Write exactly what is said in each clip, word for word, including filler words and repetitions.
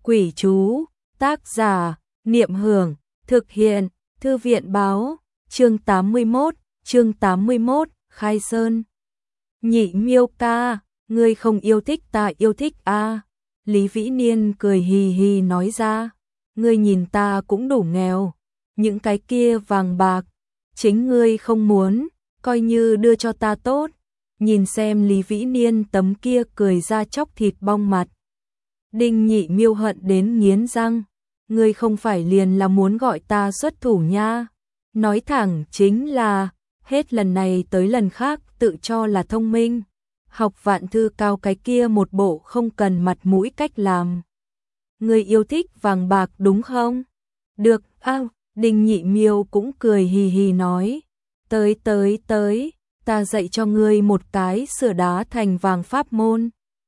Quỷ chú, tác giả, Niệm Hưởng, thực hiện, Thư viện báo, chương tám mươi mốt, chương tám mươi mốt, khai sơn. Nhị Miêu ca, ngươi không yêu thích ta yêu thích a à? Lý Vĩ Niên cười hì hì nói ra, ngươi nhìn ta cũng đủ nghèo, những cái kia vàng bạc, chính ngươi không muốn, coi như đưa cho ta tốt. Nhìn xem Lý Vĩ Niên tấm kia cười ra chóc thịt bong mặt. Đinh Nhị Miêu hận đến nghiến răng, ngươi không phải liền là muốn gọi ta xuất thủ nha. Nói thẳng chính là, hết lần này tới lần khác tự cho là thông minh. Học vạn thư cao cái kia một bộ không cần mặt mũi cách làm. Ngươi yêu thích vàng bạc đúng không? Được, a à, Đinh Nhị Miêu cũng cười hì hì nói. Tới tới tới, ta dạy cho ngươi một cái sửa đá thành vàng pháp môn.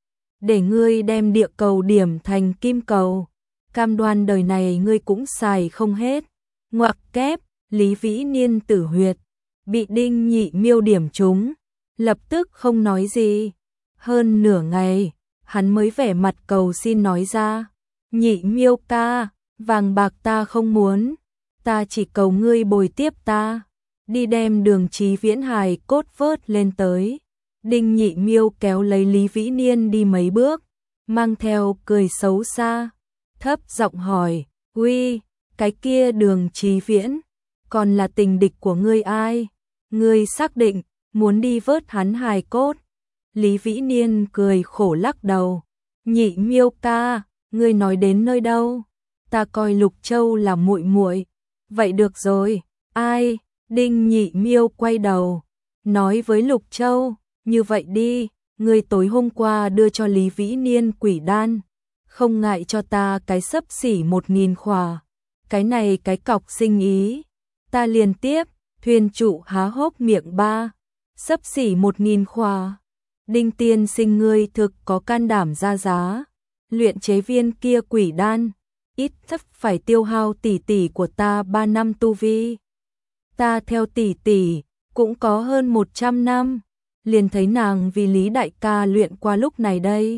Để ngươi đem địa cầu điểm thành kim cầu. Cam đoan đời này ngươi cũng xài không hết. Ngoặc kép, Lý Vĩ Niên tử huyệt. Bị Đinh Nhị Miêu điểm trúng. Lập tức không nói gì. Hơn nửa ngày, hắn mới vẻ mặt cầu xin nói ra. Nhị Miêu ca, vàng bạc ta không muốn. Ta chỉ cầu ngươi bồi tiếp ta. Đi đem Đường Chí Viễn hài cốt vớt lên tới. Đinh Nhị Miêu kéo lấy Lý Vĩ Niên đi mấy bước, mang theo cười xấu xa, thấp giọng hỏi, uy, cái kia Đường Chí Viễn, còn là tình địch của ngươi ai? Ngươi xác định, muốn đi vớt hắn hài cốt? Lý Vĩ Niên cười khổ lắc đầu, Nhị Miêu ca, ngươi nói đến nơi đâu? Ta coi Lục Châu là muội muội. Vậy được rồi, ai? Đinh Nhị Miêu quay đầu, nói với Lục Châu, như vậy đi, ngươi tối hôm qua đưa cho Lý Vĩ Niên quỷ đan, không ngại cho ta cái xấp xỉ một nghìn khỏa, cái này cái cọc sinh ý, ta liền tiếp. Thuyền trụ há hốc miệng ba, xấp xỉ một nghìn khỏa. Đinh tiên sinh ngươi thực có can đảm ra giá, luyện chế viên kia quỷ đan, ít thấp phải tiêu hao tỷ tỷ của ta ba năm tu vi. Ta theo tỷ tỷ, cũng có hơn một trăm năm, liền thấy nàng vì Lý đại ca luyện qua lúc này đây.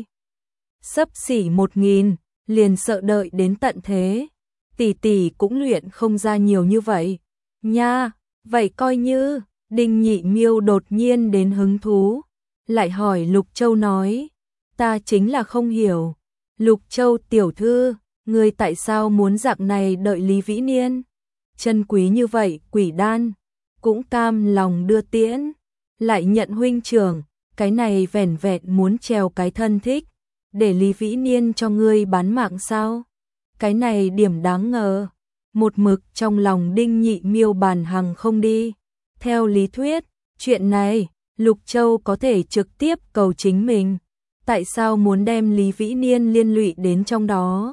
Xấp xỉ một nghìn, liền sợ đợi đến tận thế. Tỷ tỷ cũng luyện không ra nhiều như vậy. Nha, vậy coi như, Đinh Nhị Miêu đột nhiên đến hứng thú. Lại hỏi Lục Châu nói, ta chính là không hiểu. Lục Châu tiểu thư, ngươi tại sao muốn dạng này đợi Lý Vĩ Niên? Chân quý như vậy, quỷ đan, cũng cam lòng đưa tiễn, lại nhận huynh trưởng, cái này vẻn vẹn muốn trèo cái thân thích, để Lý Vĩ Niên cho ngươi bán mạng sao? Cái này điểm đáng ngờ, một mực trong lòng Đinh Nhị Miêu bàn hằng không đi. Theo lý thuyết, chuyện này, Lục Châu có thể trực tiếp cầu chính mình, tại sao muốn đem Lý Vĩ Niên liên lụy đến trong đó?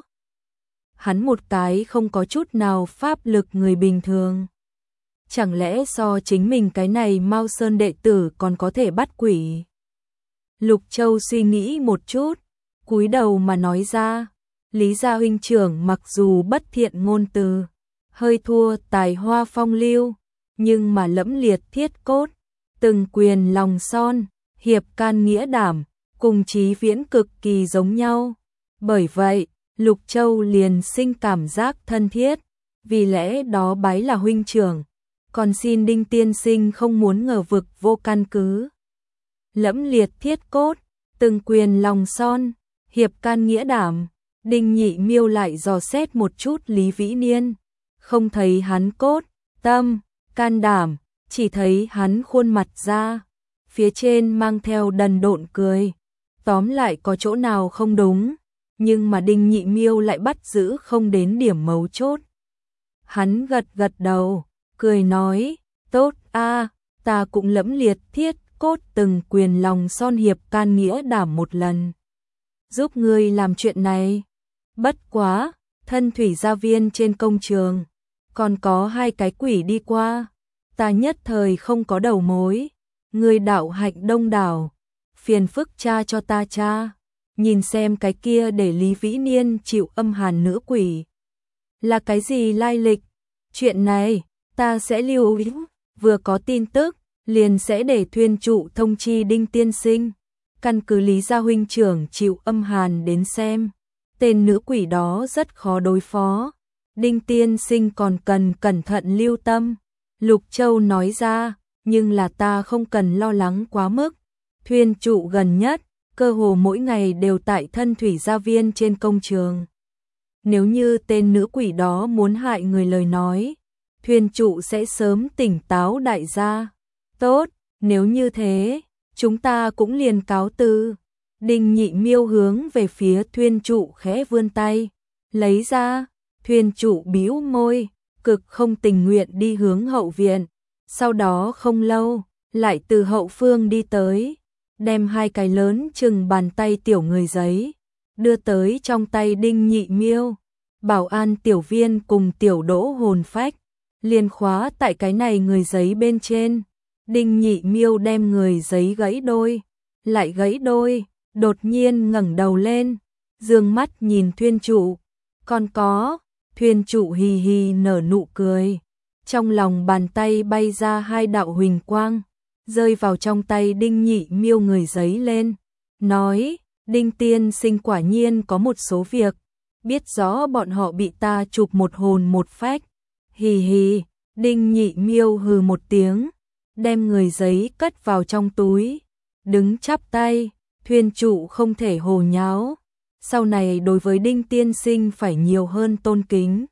Hắn một cái không có chút nào pháp lực người bình thường. Chẳng lẽ so chính mình cái này Mao Sơn đệ tử còn có thể bắt quỷ? Lục Châu suy nghĩ một chút, cúi đầu mà nói ra, Lý gia huynh trưởng mặc dù bất thiện ngôn từ, hơi thua tài hoa phong lưu, nhưng mà lẫm liệt thiết cốt, từng quyền lòng son, hiệp can nghĩa đảm, cùng Chí Viễn cực kỳ giống nhau. Bởi vậy, Lục Châu liền sinh cảm giác thân thiết, vì lẽ đó bái là huynh trưởng, còn xin Đinh tiên sinh không muốn ngờ vực vô căn cứ. Lẫm liệt thiết cốt, từng quyền lòng son, hiệp can nghĩa đảm, Đinh Nhị Miêu lại dò xét một chút Lý Vĩ Niên, không thấy hắn cốt, tâm, can đảm, chỉ thấy hắn khuôn mặt ra, phía trên mang theo đần độn cười, tóm lại có chỗ nào không đúng. Nhưng mà Đinh Nhị Miêu lại bắt giữ không đến điểm mấu chốt. Hắn gật gật đầu, cười nói, tốt a, ta cũng lẫm liệt thiết cốt từng quyền lòng son hiệp can nghĩa đảm một lần. Giúp ngươi làm chuyện này. Bất quá, thân thủy gia viên trên công trường, còn có hai cái quỷ đi qua, ta nhất thời không có đầu mối. Ngươi đạo hạnh đông đảo, phiền phức cha cho ta cha. Nhìn xem cái kia để Lý Vĩ Niên chịu âm hàn nữ quỷ. Là cái gì lai lịch? Chuyện này, ta sẽ lưu ý, vừa có tin tức, liền sẽ để thuyền trụ thông chi Đinh tiên sinh. Căn cứ Lý gia huynh trưởng chịu âm hàn đến xem. tên nữ quỷ đó rất khó đối phó. Đinh tiên sinh còn cần cẩn thận lưu tâm. Lục Châu nói ra, nhưng là ta không cần lo lắng quá mức. Thuyền trụ gần nhất, cơ hồ mỗi ngày đều tại Thân Thủy Gia Viên trên công trường. Nếu như tên nữ quỷ đó muốn hại người lời nói, thuyền trụ sẽ sớm tỉnh táo đại gia. Tốt, nếu như thế, chúng ta cũng liền cáo từ. Đinh Nhị Miêu hướng về phía thuyền trụ khẽ vươn tay, lấy ra. Thuyền trụ bĩu môi, cực không tình nguyện đi hướng hậu viện. Sau đó không lâu, lại từ hậu phương đi tới, đem hai cái lớn chừng bàn tay tiểu người giấy, đưa tới trong tay Đinh Nhị Miêu. Bảo an tiểu viên cùng tiểu đỗ hồn phách, liền khóa tại cái này người giấy bên trên. Đinh Nhị Miêu đem người giấy gãy đôi, lại gãy đôi, đột nhiên ngẩng đầu lên, dương mắt nhìn thuyền trụ. Còn có, thuyền trụ hì hì nở nụ cười. Trong lòng bàn tay bay ra hai đạo huỳnh quang, rơi vào trong tay Đinh Nhị Miêu người giấy lên. Nói, Đinh tiên sinh quả nhiên có một số việc, biết rõ bọn họ bị ta chụp một hồn một phách. Hì hì, Đinh Nhị Miêu hừ một tiếng, đem người giấy cất vào trong túi, đứng chắp tay. Thuyền trụ không thể hồ nháo, sau này đối với Đinh tiên sinh phải nhiều hơn tôn kính.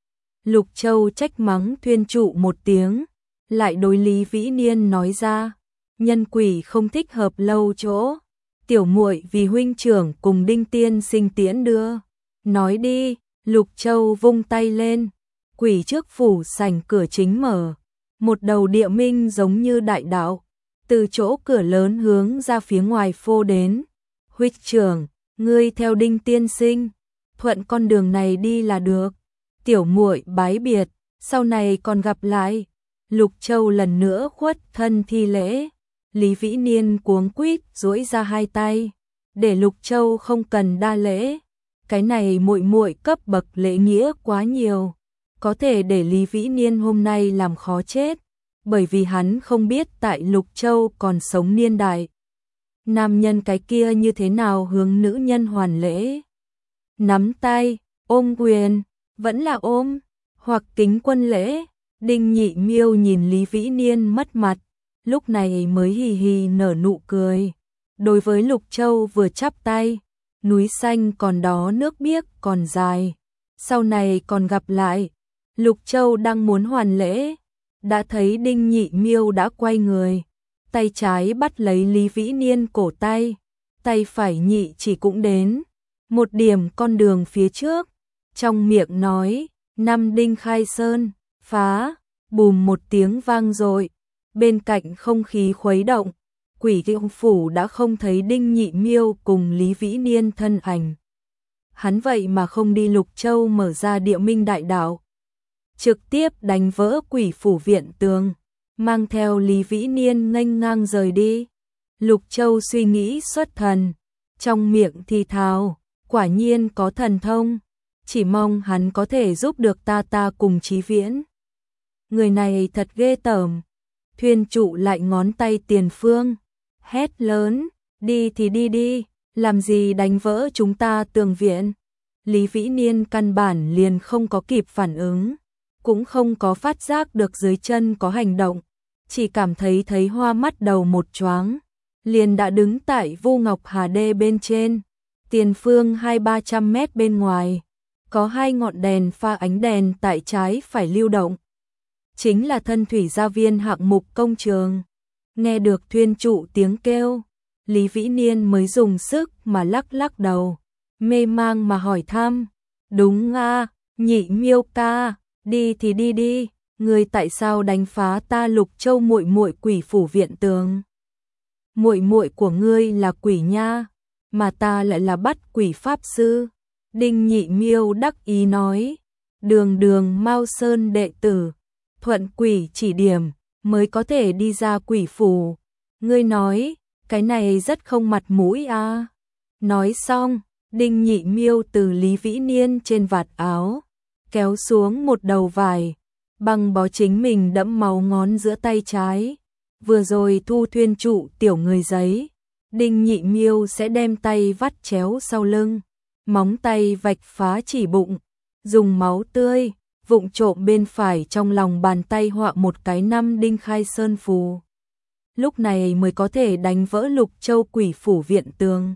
Lục Châu trách mắng thuyền trụ một tiếng, lại đối Lý Vĩ Niên nói ra, nhân quỷ không thích hợp lâu chỗ, tiểu muội vì huynh trưởng cùng Đinh tiên sinh tiễn đưa. Nói đi. Lục Châu vung tay lên, quỷ trước phủ sảnh cửa chính mở, một đầu địa minh giống như đại đạo, từ chỗ cửa lớn hướng ra phía ngoài phô đến. Huynh trưởng, ngươi theo Đinh tiên sinh, thuận con đường này đi là được. Tiểu muội bái biệt, sau này còn gặp lại. Lục Châu lần nữa khuất thân thi lễ. Lý Vĩ Niên cuống quýt duỗi ra hai tay, để Lục Châu không cần đa lễ. Cái này muội muội cấp bậc lễ nghĩa quá nhiều, có thể để Lý Vĩ Niên hôm nay làm khó chết, bởi vì hắn không biết tại Lục Châu còn sống niên đại, nam nhân cái kia như thế nào hướng nữ nhân hoàn lễ. Nắm tay, ôm quyền, vẫn là ôm, hoặc kính quân lễ. Đinh Nhị Miêu nhìn Lý Vĩ Niên mất mặt, lúc này mới hì hì nở nụ cười. Đối với Lục Châu vừa chắp tay, núi xanh còn đó nước biếc còn dài, sau này còn gặp lại. Lục Châu đang muốn hoàn lễ, đã thấy Đinh Nhị Miêu đã quay người, tay trái bắt lấy Lý Vĩ Niên cổ tay, tay phải nhị chỉ cũng đến một điểm con đường phía trước, trong miệng nói, năm đinh khai sơn, phá. Bùm một tiếng vang dội, bên cạnh không khí khuấy động, quỷ kiệu phủ đã không thấy Đinh Nhị Miêu cùng Lý Vĩ Niên thân ảnh. Hắn vậy mà không đi Lục Châu mở ra địa minh đại đạo, trực tiếp đánh vỡ quỷ phủ viện tường, mang theo Lý Vĩ Niên nghênh ngang rời đi. Lục Châu suy nghĩ xuất thần, trong miệng thì thào, quả nhiên có thần thông, chỉ mong hắn có thể giúp được ta ta cùng Chí Viễn. Người này thật ghê tởm. Thuyền trụ lại ngón tay tiền phương, hét lớn, đi thì đi đi, làm gì đánh vỡ chúng ta tường viện. Lý Vĩ Niên căn bản liền không có kịp phản ứng, cũng không có phát giác được dưới chân có hành động, chỉ cảm thấy thấy hoa mắt đầu một choáng, liền đã đứng tại Vu Ngọc Hà Đê bên trên. Tiền phương hai ba trăm mét bên ngoài, có hai ngọn đèn pha ánh đèn tại trái phải lưu động, chính là Thân Thủy Gia Viên hạng mục công trường. Nghe được thuyền trụ tiếng kêu, Lý Vĩ Niên mới dùng sức mà lắc lắc đầu, mê mang mà hỏi thăm, đúng à, Nhị Miêu ca, đi thì đi đi, người tại sao đánh phá ta Lục Châu muội muội quỷ phủ viện tường? Muội muội của ngươi là quỷ nha, mà ta lại là bắt quỷ pháp sư. Đinh Nhị Miêu đắc ý nói, đường đường Mao Sơn đệ tử, thuận quỷ chỉ điểm mới có thể đi ra quỷ phủ. Ngươi nói, cái này rất không mặt mũi à. Nói xong, Đinh Nhị Miêu từ Lý Vĩ Niên trên vạt áo kéo xuống một đầu vải, băng bó chính mình đẫm máu ngón giữa tay trái. Vừa rồi thu thuyền trụ tiểu người giấy, Đinh Nhị Miêu sẽ đem tay vắt chéo sau lưng, móng tay vạch phá chỉ bụng, dùng máu tươi, vụng trộm bên phải trong lòng bàn tay họa một cái năm đinh khai sơn phù. Lúc này mới có thể đánh vỡ Lục Châu quỷ phủ viện tường.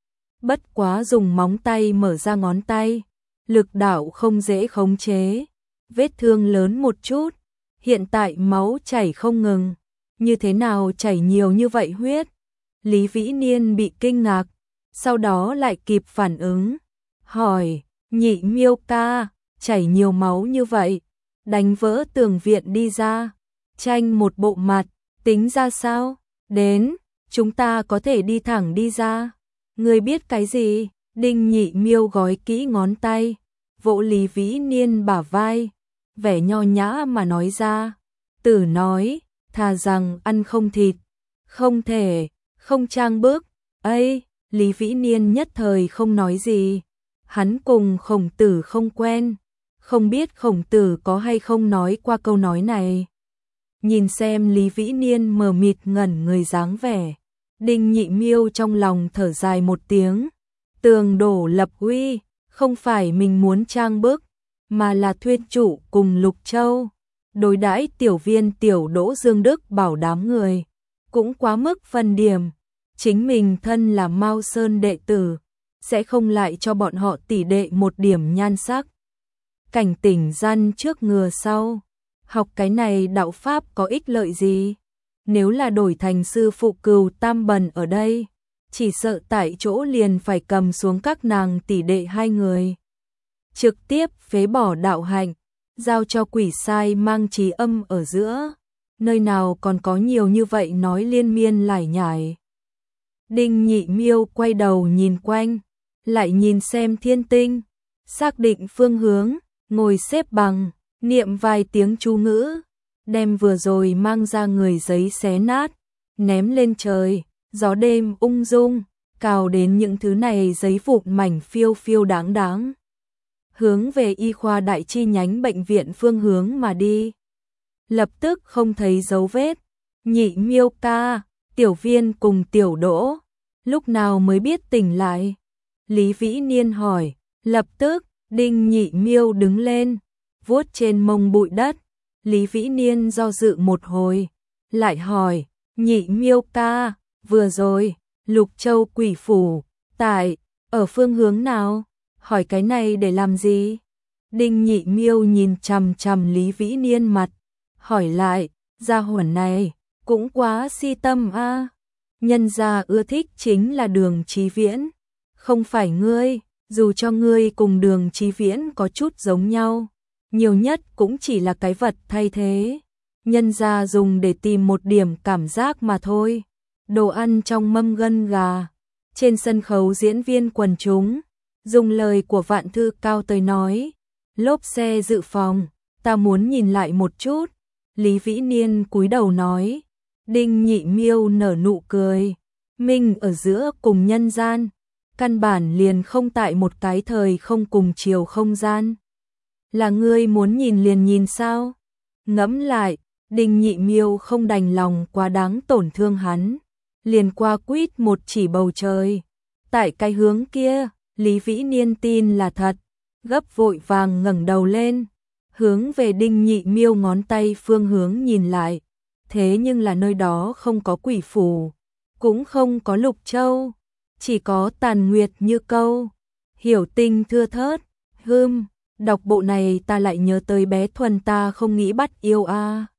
Bất quá dùng móng tay mở ra ngón tay, lực đạo không dễ khống chế, vết thương lớn một chút, hiện tại máu chảy không ngừng, như thế nào chảy nhiều như vậy huyết? Lý Vĩ Niên bị kinh ngạc, sau đó lại kịp phản ứng, hỏi, Nhị Miêu ca, chảy nhiều máu như vậy, đánh vỡ tường viện đi ra, tranh một bộ mặt, tính ra sao? Đến, chúng ta có thể đi thẳng đi ra. Ngươi biết cái gì? Đinh Nhị Miêu gói kỹ ngón tay, vỗ Lý Vĩ Niên bả vai, vẻ nho nhã mà nói ra. Tử nói, thà rằng ăn không thịt, không thể, không trang bước. Ây, Lý Vĩ Niên nhất thời không nói gì. Hắn cùng Khổng Tử không quen, không biết Khổng Tử có hay không nói qua câu nói này. Nhìn xem Lý Vĩ Niên mờ mịt ngẩn người dáng vẻ, Đinh Nhị Miêu trong lòng thở dài một tiếng. Tường đổ lập uy, không phải mình muốn trang bức, mà là thuyết chủ cùng Lục Châu. Đối đãi tiểu viên tiểu Đỗ Dương Đức bảo đám người, cũng quá mức phân điểm. Chính mình thân là Mao Sơn đệ tử, sẽ không lại cho bọn họ tỷ đệ một điểm nhan sắc. Cảnh tỉnh gian trước ngừa sau, học cái này đạo pháp có ích lợi gì? Nếu là đổi thành sư phụ Cừu Tam Bần ở đây, chỉ sợ tại chỗ liền phải cầm xuống các nàng tỷ đệ hai người. Trực tiếp phế bỏ đạo hạnh, giao cho quỷ sai mang trí âm ở giữa, nơi nào còn có nhiều như vậy nói liên miên lải nhải. Đinh Nhị Miêu quay đầu nhìn quanh, lại nhìn xem thiên tinh, xác định phương hướng, ngồi xếp bằng, niệm vài tiếng chú ngữ, đem vừa rồi mang ra người giấy xé nát, ném lên trời, gió đêm ung dung, cào đến những thứ này giấy vụn mảnh phiêu phiêu đáng đáng. Hướng về y khoa đại chi nhánh bệnh viện phương hướng mà đi. Lập tức không thấy dấu vết. Nhị Miêu ca, tiểu viên cùng tiểu Đỗ, lúc nào mới biết tỉnh lại? Lý Vĩ Niên hỏi. Lập tức, Đinh Nhị Miêu đứng lên, vuốt trên mông bụi đất. Lý Vĩ Niên do dự một hồi, lại hỏi, Nhị Miêu ca, vừa rồi, Lục Châu quỷ phủ, tại, ở phương hướng nào? Hỏi cái này để làm gì? Đinh Nhị Miêu nhìn chằm chằm Lý Vĩ Niên mặt, hỏi lại, gia hỏa này, cũng quá si tâm a. À. Nhân gia ưa thích chính là Đường Chí Viễn, không phải ngươi, dù cho ngươi cùng Đường Chí Viễn có chút giống nhau, nhiều nhất cũng chỉ là cái vật thay thế. Nhân gia dùng để tìm một điểm cảm giác mà thôi. Đồ ăn trong mâm gân gà, trên sân khấu diễn viên quần chúng, dùng lời của Vạn Thư Cao tới nói, lốp xe dự phòng, ta muốn nhìn lại một chút. Lý Vĩ Niên cúi đầu nói. Đinh Nhị Miêu nở nụ cười, mình ở giữa cùng nhân gian, căn bản liền không tại một cái thời không cùng chiều không gian. Là ngươi muốn nhìn liền nhìn sao? Ngẫm lại, Đinh Nhị Miêu không đành lòng quá đáng tổn thương hắn, liền qua quýt một chỉ bầu trời. Tại cái hướng kia, Lý Vĩ Niên tin là thật, gấp vội vàng ngẩng đầu lên, hướng về Đinh Nhị Miêu ngón tay phương hướng nhìn lại. Thế nhưng là nơi đó không có quỷ phủ, cũng không có Lục Châu, chỉ có Tàn Nguyệt Như Câu, Hiểu Tinh thưa thớt. Hừm, đọc bộ này ta lại nhớ tới bé Thuần ta không nghĩ bắt yêu a. À.